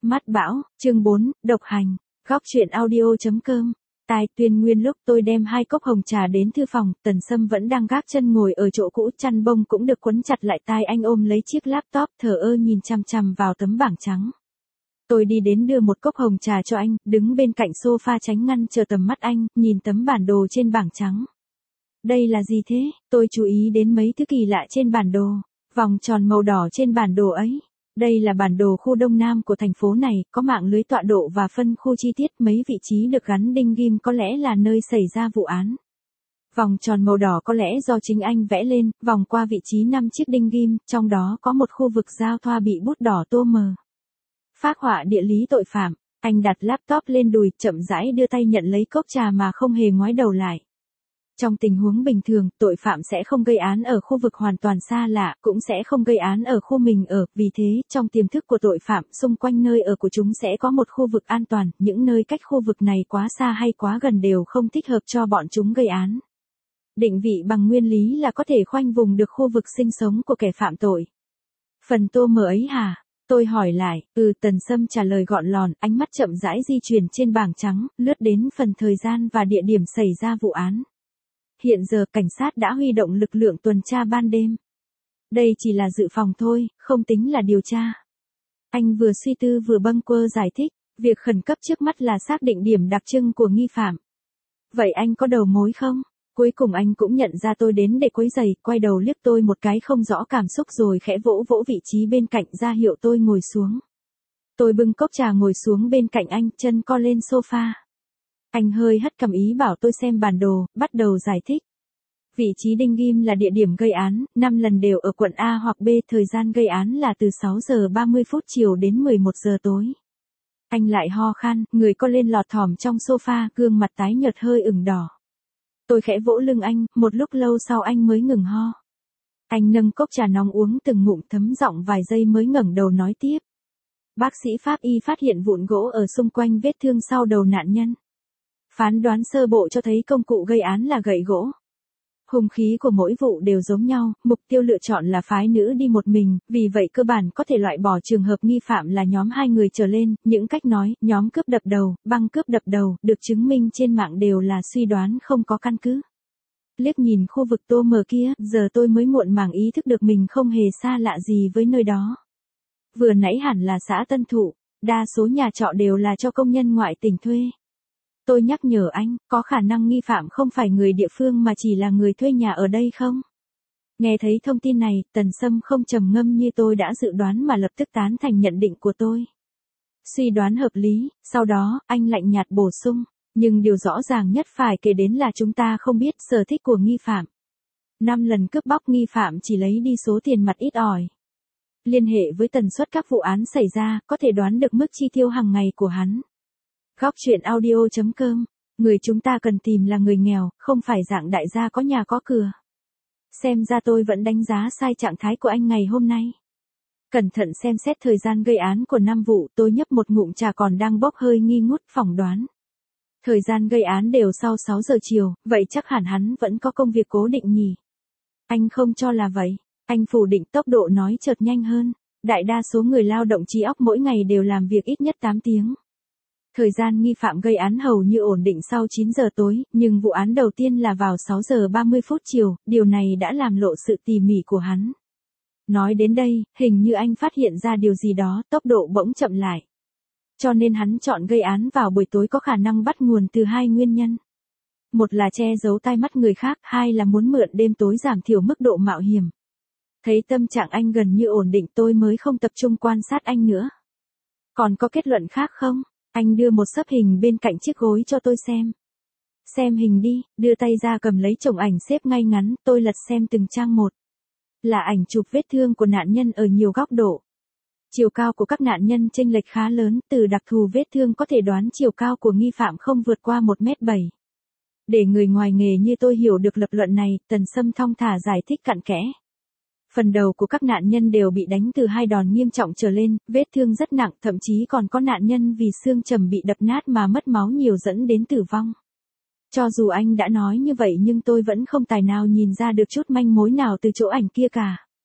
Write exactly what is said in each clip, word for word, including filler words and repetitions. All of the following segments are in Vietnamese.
Mắt bão, chương bốn, độc hành, góc truyện audio.com. Tài Tuyên Nguyên lúc tôi đem hai cốc hồng trà đến thư phòng, Tần Sâm vẫn đang gác chân ngồi ở chỗ cũ, chăn bông cũng được quấn chặt lại tai anh ôm lấy chiếc laptop thờ ơ nhìn chằm chằm vào tấm bảng trắng. Tôi đi đến đưa một cốc hồng trà cho anh, đứng bên cạnh sofa tránh ngăn chờ tầm mắt anh, nhìn tấm bản đồ trên bảng trắng. Đây là gì thế? Tôi chú ý đến mấy thứ kỳ lạ trên bản đồ, vòng tròn màu đỏ trên bản đồ ấy. Đây là bản đồ khu Đông Nam của thành phố này, có mạng lưới tọa độ và phân khu chi tiết, mấy vị trí được gắn đinh ghim có lẽ là nơi xảy ra vụ án. Vòng tròn màu đỏ có lẽ do chính anh vẽ lên, vòng qua vị trí năm chiếc đinh ghim, trong đó có một khu vực giao thoa bị bút đỏ tô mờ. Phác họa địa lý tội phạm, anh đặt laptop lên đùi, chậm rãi đưa tay nhận lấy cốc trà mà không hề ngoái đầu lại. Trong tình huống bình thường, tội phạm sẽ không gây án ở khu vực hoàn toàn xa lạ, cũng sẽ không gây án ở khu mình ở, vì thế, trong tiềm thức của tội phạm, xung quanh nơi ở của chúng sẽ có một khu vực an toàn, những nơi cách khu vực này quá xa hay quá gần đều không thích hợp cho bọn chúng gây án. Định vị bằng nguyên lý là có thể khoanh vùng được khu vực sinh sống của kẻ phạm tội. Phần tô mờ ấy hả? Tôi hỏi lại, ừ, Tần Sâm trả lời gọn lòn, ánh mắt chậm rãi di chuyển trên bảng trắng, lướt đến phần thời gian và địa điểm xảy ra vụ án. Hiện giờ cảnh sát đã huy động lực lượng tuần tra ban đêm. Đây chỉ là dự phòng thôi, không tính là điều tra. Anh vừa suy tư vừa bâng quơ giải thích, việc khẩn cấp trước mắt là xác định điểm đặc trưng của nghi phạm. Vậy anh có đầu mối không? Cuối cùng anh cũng nhận ra tôi đến để quấy rầy, quay đầu liếc tôi một cái không rõ cảm xúc rồi khẽ vỗ vỗ vị trí bên cạnh ra hiệu tôi ngồi xuống. Tôi bưng cốc trà ngồi xuống bên cạnh anh, chân co lên sofa. Anh hơi hất cằm ý bảo tôi xem bản đồ, bắt đầu giải thích. Vị trí đinh ghim là địa điểm gây án, năm lần đều ở quận A hoặc B, thời gian gây án là từ sáu giờ ba mươi phút chiều đến mười một giờ tối. Anh lại ho khan, người co lên lọt thỏm trong sofa, gương mặt tái nhợt hơi ửng đỏ. Tôi khẽ vỗ lưng anh, một lúc lâu sau anh mới ngừng ho. Anh nâng cốc trà nóng uống từng ngụm, thấm giọng vài giây mới ngẩng đầu nói tiếp. Bác sĩ pháp y phát hiện vụn gỗ ở xung quanh vết thương sau đầu nạn nhân. Phán đoán sơ bộ cho thấy công cụ gây án là gậy gỗ. Hung khí của mỗi vụ đều giống nhau, mục tiêu lựa chọn là phái nữ đi một mình, vì vậy cơ bản có thể loại bỏ trường hợp nghi phạm là nhóm hai người trở lên, những cách nói, nhóm cướp đập đầu, băng cướp đập đầu, được chứng minh trên mạng đều là suy đoán không có căn cứ. Liếc nhìn khu vực tô mờ kia, giờ tôi mới muộn màng ý thức được mình không hề xa lạ gì với nơi đó. Vừa nãy hẳn là xã Tân Thụ, đa số nhà trọ đều là cho công nhân ngoại tỉnh thuê. Tôi nhắc nhở anh, có khả năng nghi phạm không phải người địa phương mà chỉ là người thuê nhà ở đây không? Nghe thấy thông tin này, Tần Sâm không trầm ngâm như tôi đã dự đoán mà lập tức tán thành nhận định của tôi. Suy đoán hợp lý, sau đó, anh lạnh nhạt bổ sung, nhưng điều rõ ràng nhất phải kể đến là chúng ta không biết sở thích của nghi phạm. Năm lần cướp bóc nghi phạm chỉ lấy đi số tiền mặt ít ỏi. Liên hệ với tần suất các vụ án xảy ra, có thể đoán được mức chi tiêu hàng ngày của hắn. Góc truyện audio.com, người chúng ta cần tìm là người nghèo, không phải dạng đại gia có nhà có cửa. Xem ra tôi vẫn đánh giá sai trạng thái của anh ngày hôm nay. Cẩn thận xem xét thời gian gây án của năm vụ, tôi nhấp một ngụm trà còn đang bốc hơi nghi ngút, phỏng đoán. Thời gian gây án đều sau sáu giờ chiều, vậy chắc hẳn hắn vẫn có công việc cố định nhỉ. Anh không cho là vậy, anh phủ định, tốc độ nói chợt nhanh hơn. Đại đa số người lao động trí óc mỗi ngày đều làm việc ít nhất tám tiếng. Thời gian nghi phạm gây án hầu như ổn định sau chín giờ tối, nhưng vụ án đầu tiên là vào sáu giờ ba mươi phút chiều, điều này đã làm lộ sự tỉ mỉ của hắn. Nói đến đây, hình như anh phát hiện ra điều gì đó, tốc độ bỗng chậm lại. Cho nên hắn chọn gây án vào buổi tối có khả năng bắt nguồn từ hai nguyên nhân. Một là che giấu tai mắt người khác, hai là muốn mượn đêm tối giảm thiểu mức độ mạo hiểm. Thấy tâm trạng anh gần như ổn định tôi mới không tập trung quan sát anh nữa. Còn có kết luận khác không? Anh đưa một xấp hình bên cạnh chiếc gối cho tôi xem. Xem hình đi, đưa tay ra cầm lấy chồng ảnh xếp ngay ngắn, tôi lật xem từng trang một. Là ảnh chụp vết thương của nạn nhân ở nhiều góc độ. Chiều cao của các nạn nhân chênh lệch khá lớn, từ đặc thù vết thương có thể đoán chiều cao của nghi phạm không vượt qua một mét bảy. Để người ngoài nghề như tôi hiểu được lập luận này, Tần Sâm thong thả giải thích cặn kẽ. Phần đầu của các nạn nhân đều bị đánh từ hai đòn nghiêm trọng trở lên, vết thương rất nặng, thậm chí còn có nạn nhân vì xương chầm bị đập nát mà mất máu nhiều dẫn đến tử vong. Cho dù anh đã nói như vậy nhưng tôi vẫn không tài nào nhìn ra được chút manh mối nào từ chỗ ảnh kia cả.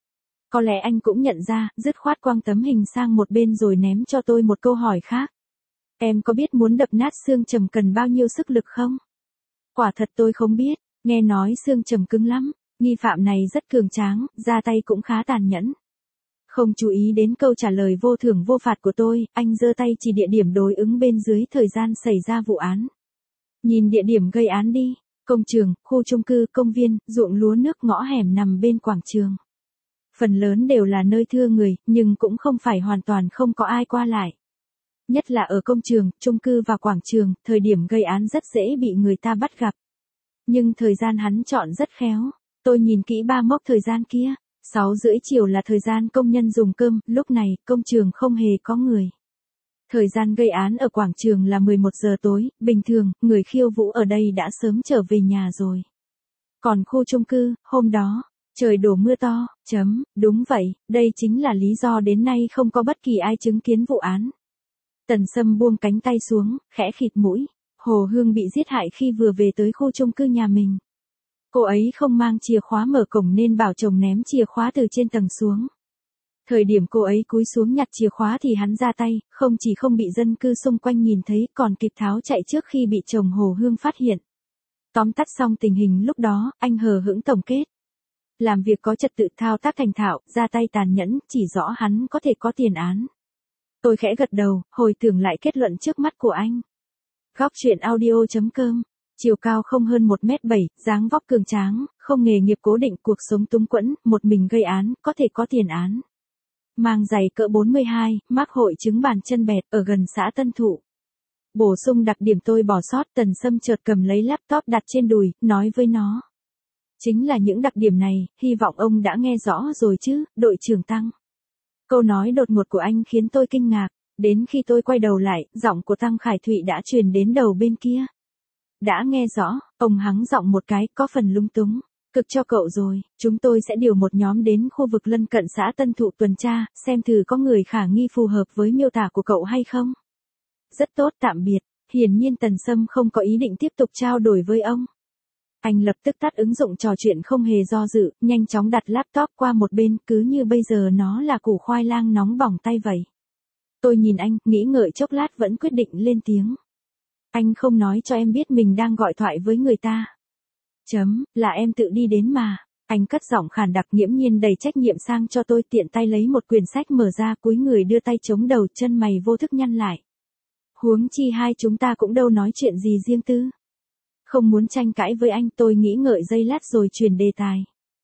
Có lẽ anh cũng nhận ra, dứt khoát quăng tấm hình sang một bên rồi ném cho tôi một câu hỏi khác. Em có biết muốn đập nát xương trầm cần bao nhiêu sức lực không? Quả thật tôi không biết, nghe nói xương trầm cứng lắm, nghi phạm này rất cường tráng, ra tay cũng khá tàn nhẫn. Không chú ý đến câu trả lời vô thưởng vô phạt của tôi, anh giơ tay chỉ địa điểm đối ứng bên dưới thời gian xảy ra vụ án. Nhìn địa điểm gây án đi, công trường, khu chung cư, công viên, ruộng lúa nước, ngõ hẻm nằm bên quảng trường. Phần lớn đều là nơi thưa người, nhưng cũng không phải hoàn toàn không có ai qua lại. Nhất là ở công trường, chung cư và quảng trường, thời điểm gây án rất dễ bị người ta bắt gặp. Nhưng thời gian hắn chọn rất khéo. Tôi nhìn kỹ ba mốc thời gian kia. sáu rưỡi chiều là thời gian công nhân dùng cơm, lúc này, công trường không hề có người. Thời gian gây án ở quảng trường là mười một giờ tối, bình thường, người khiêu vũ ở đây đã sớm trở về nhà rồi. Còn khu chung cư, hôm đó, trời đổ mưa to, chấm, đúng vậy, đây chính là lý do đến nay không có bất kỳ ai chứng kiến vụ án. Tần Sâm buông cánh tay xuống, khẽ khịt mũi. Hồ Hương bị giết hại khi vừa về tới khu chung cư nhà mình. Cô ấy không mang chìa khóa mở cổng nên bảo chồng ném chìa khóa từ trên tầng xuống. Thời điểm cô ấy cúi xuống nhặt chìa khóa thì hắn ra tay, không chỉ không bị dân cư xung quanh nhìn thấy còn kịp tháo chạy trước khi bị chồng Hồ Hương phát hiện. Tóm tắt xong tình hình lúc đó, anh hờ hững tổng kết. Làm việc có trật tự, thao tác thành thạo, ra tay tàn nhẫn, chỉ rõ hắn có thể có tiền án. Tôi khẽ gật đầu, hồi tưởng lại kết luận trước mắt của anh. Góc truyện audio chấm com. Chiều cao không hơn một mét bảy, dáng vóc cường tráng, không nghề nghiệp cố định, cuộc sống túng quẫn, một mình gây án, có thể có tiền án. Mang giày cỡ bốn mươi hai, mắc hội chứng bàn chân bẹt, ở gần xã Tân Thụ. Bổ sung đặc điểm tôi bỏ sót, Tần Sâm chợt cầm lấy laptop đặt trên đùi, nói với nó. Chính là những đặc điểm này, hy vọng ông đã nghe rõ rồi chứ, đội trưởng Tăng. Câu nói đột ngột của anh khiến tôi kinh ngạc, đến khi tôi quay đầu lại, giọng của Tăng Khải Thụy đã truyền đến đầu bên kia. Đã nghe rõ, ông hắng giọng một cái, có phần lung túng. Cực cho cậu rồi, chúng tôi sẽ điều một nhóm đến khu vực lân cận xã Tân Thụ tuần tra, xem thử có người khả nghi phù hợp với miêu tả của cậu hay không. Rất tốt, tạm biệt. Hiển nhiên Tần Sâm không có ý định tiếp tục trao đổi với ông. Anh lập tức tắt ứng dụng trò chuyện không hề do dự, nhanh chóng đặt laptop qua một bên, cứ như bây giờ nó là củ khoai lang nóng bỏng tay vậy. Tôi nhìn anh, nghĩ ngợi chốc lát vẫn quyết định lên tiếng. Anh không nói cho em biết mình đang gọi thoại với người ta. Chấm, là em tự đi đến mà. Anh cất giọng khàn đặc nghiễm nhiên đầy trách nhiệm sang cho tôi, tiện tay lấy một quyển sách mở ra, cúi người đưa tay chống đầu, chân mày vô thức nhăn lại. Huống chi hai chúng ta cũng đâu nói chuyện gì riêng tư. Không muốn tranh cãi với anh, tôi nghĩ ngợi giây lát rồi chuyển đề tài.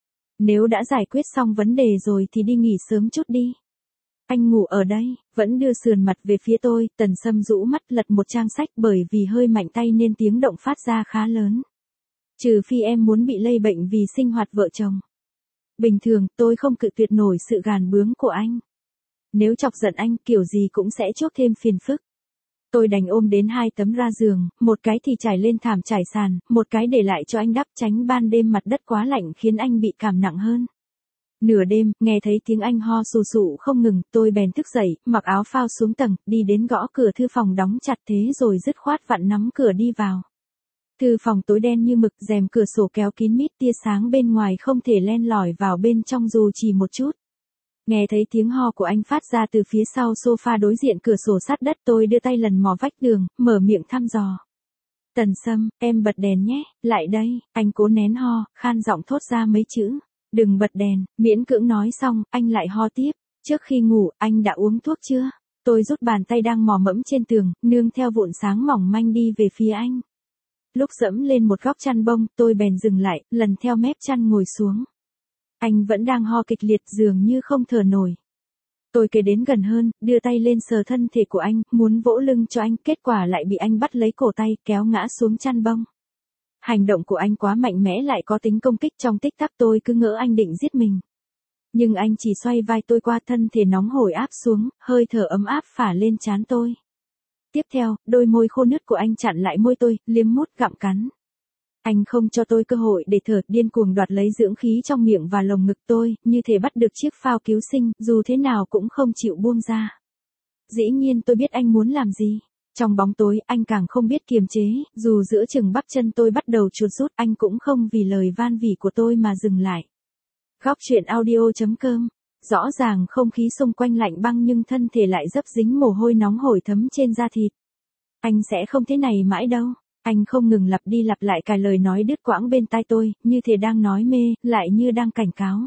Nếu đã giải quyết xong vấn đề rồi thì đi nghỉ sớm chút đi. Anh ngủ ở đây, vẫn đưa sườn mặt về phía tôi, Tần Sâm rũ mắt lật một trang sách, bởi vì hơi mạnh tay nên tiếng động phát ra khá lớn. Trừ phi em muốn bị lây bệnh vì sinh hoạt vợ chồng. Bình thường, tôi không cự tuyệt nổi sự gàn bướng của anh. Nếu chọc giận anh, kiểu gì cũng sẽ chuốc thêm phiền phức. Tôi đành ôm đến hai tấm ra giường, một cái thì trải lên thảm trải sàn, một cái để lại cho anh đắp, tránh ban đêm mặt đất quá lạnh khiến anh bị cảm nặng hơn. Nửa đêm, nghe thấy tiếng anh ho sù sụ không ngừng, tôi bèn thức dậy, mặc áo phao xuống tầng, đi đến gõ cửa thư phòng đóng chặt, thế rồi dứt khoát vặn nắm cửa đi vào. Thư phòng tối đen như mực, rèm cửa sổ kéo kín mít, tia sáng bên ngoài không thể len lỏi vào bên trong dù chỉ một chút. Nghe thấy tiếng ho của anh phát ra từ phía sau sofa đối diện cửa sổ sát đất, tôi đưa tay lần mò vách tường, mở miệng thăm dò. Tần Sâm, em bật đèn nhé, lại đây, anh cố nén ho, khan giọng thốt ra mấy chữ. Đừng bật đèn, miễn cưỡng nói xong, anh lại ho tiếp. Trước khi ngủ, anh đã uống thuốc chưa? Tôi rút bàn tay đang mò mẫm trên tường, nương theo vụn sáng mỏng manh đi về phía anh. Lúc dẫm lên một góc chăn bông, tôi bèn dừng lại, lần theo mép chăn ngồi xuống. Anh vẫn đang ho kịch liệt, dường như không thở nổi. Tôi kề đến gần hơn, đưa tay lên sờ thân thể của anh, muốn vỗ lưng cho anh, kết quả lại bị anh bắt lấy cổ tay, kéo ngã xuống chăn bông. Hành động của anh quá mạnh mẽ lại có tính công kích, trong tích tắc tôi cứ ngỡ anh định giết mình. Nhưng anh chỉ xoay vai tôi qua, thân thể nóng hổi áp xuống, hơi thở ấm áp phả lên trán tôi. Tiếp theo, đôi môi khô nứt của anh chặn lại môi tôi, liếm mút gặm cắn. Anh không cho tôi cơ hội để thở, điên cuồng đoạt lấy dưỡng khí trong miệng và lồng ngực tôi, như thể bắt được chiếc phao cứu sinh, dù thế nào cũng không chịu buông ra. Dĩ nhiên tôi biết anh muốn làm gì. Trong bóng tối, anh càng không biết kiềm chế, dù giữa chừng bắp chân tôi bắt đầu chuột rút, anh cũng không vì lời van vỉ của tôi mà dừng lại. Góc truyện audio chấm com Rõ ràng không khí xung quanh lạnh băng nhưng thân thể lại dấp dính mồ hôi nóng hổi thấm trên da thịt. Anh sẽ không thế này mãi đâu. Anh không ngừng lặp đi lặp lại cái lời nói đứt quãng bên tai tôi, như thể đang nói mê, lại như đang cảnh cáo.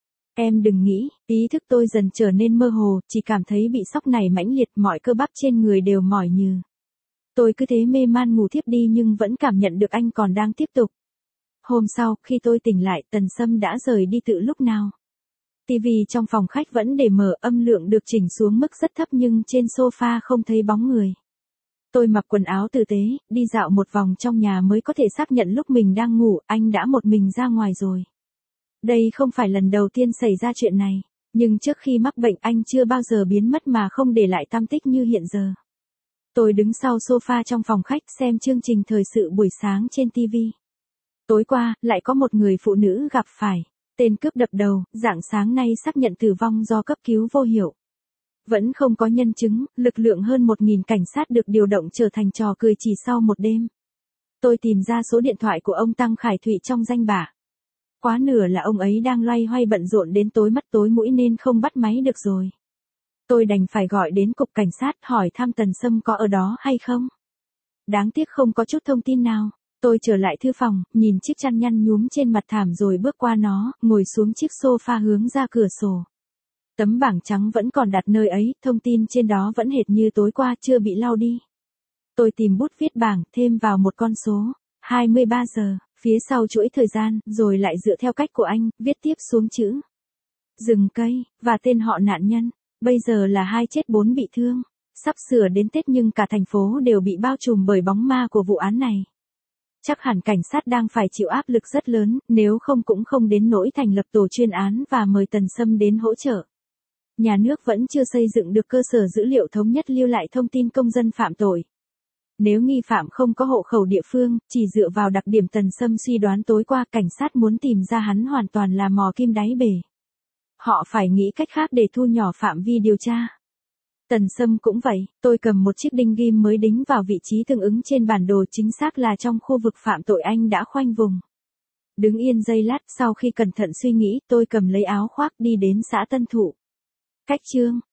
Em đừng nghĩ, ý thức tôi dần trở nên mơ hồ, chỉ cảm thấy bị sốc này mãnh liệt, mọi cơ bắp trên người đều mỏi nhừ. Tôi cứ thế mê man ngủ thiếp đi nhưng vẫn cảm nhận được anh còn đang tiếp tục. Hôm sau, khi tôi tỉnh lại, Tần Sâm đã rời đi từ lúc nào. ti vi trong phòng khách vẫn để mở, âm lượng được chỉnh xuống mức rất thấp nhưng trên sofa không thấy bóng người. Tôi mặc quần áo tử tế, đi dạo một vòng trong nhà mới có thể xác nhận lúc mình đang ngủ, anh đã một mình ra ngoài rồi. Đây không phải lần đầu tiên xảy ra chuyện này, nhưng trước khi mắc bệnh anh chưa bao giờ biến mất mà không để lại tăm tích như hiện giờ. Tôi đứng sau sofa trong phòng khách xem chương trình thời sự buổi sáng trên ti vi. Tối qua, lại có một người phụ nữ gặp phải tên cướp đập đầu, rạng sáng nay xác nhận tử vong do cấp cứu vô hiệu. Vẫn không có nhân chứng, lực lượng hơn một nghìn cảnh sát được điều động trở thành trò cười chỉ sau một đêm. Tôi tìm ra số điện thoại của ông Tăng Khải Thụy trong danh bạ. Quá nửa là ông ấy đang loay hoay bận rộn đến tối mắt tối mũi nên không bắt máy được rồi. Tôi đành phải gọi đến cục cảnh sát hỏi thăm Tần Sâm có ở đó hay không. Đáng tiếc không có chút thông tin nào. Tôi trở lại thư phòng, nhìn chiếc chăn nhăn nhúm trên mặt thảm rồi bước qua nó, ngồi xuống chiếc sofa hướng ra cửa sổ. Tấm bảng trắng vẫn còn đặt nơi ấy, thông tin trên đó vẫn hệt như tối qua, chưa bị lau đi. Tôi tìm bút viết bảng, thêm vào một con số, hai mươi ba giờ, phía sau chuỗi thời gian, rồi lại dựa theo cách của anh, viết tiếp xuống chữ. Rừng cây, và tên họ nạn nhân, bây giờ là hai chết bốn bị thương. Sắp sửa đến Tết nhưng cả thành phố đều bị bao trùm bởi bóng ma của vụ án này. Chắc hẳn cảnh sát đang phải chịu áp lực rất lớn, nếu không cũng không đến nỗi thành lập tổ chuyên án và mời Tần Sâm đến hỗ trợ. Nhà nước vẫn chưa xây dựng được cơ sở dữ liệu thống nhất lưu lại thông tin công dân phạm tội. Nếu nghi phạm không có hộ khẩu địa phương, chỉ dựa vào đặc điểm Tần Sâm suy đoán tối qua, cảnh sát muốn tìm ra hắn hoàn toàn là mò kim đáy bể. Họ phải nghĩ cách khác để thu nhỏ phạm vi điều tra. Tần Sâm cũng vậy, tôi cầm một chiếc đinh ghim mới đính vào vị trí tương ứng trên bản đồ, chính xác là trong khu vực phạm tội anh đã khoanh vùng. Đứng yên giây lát, sau khi cẩn thận suy nghĩ, tôi cầm lấy áo khoác đi đến xã Tân Thụ. Cách chương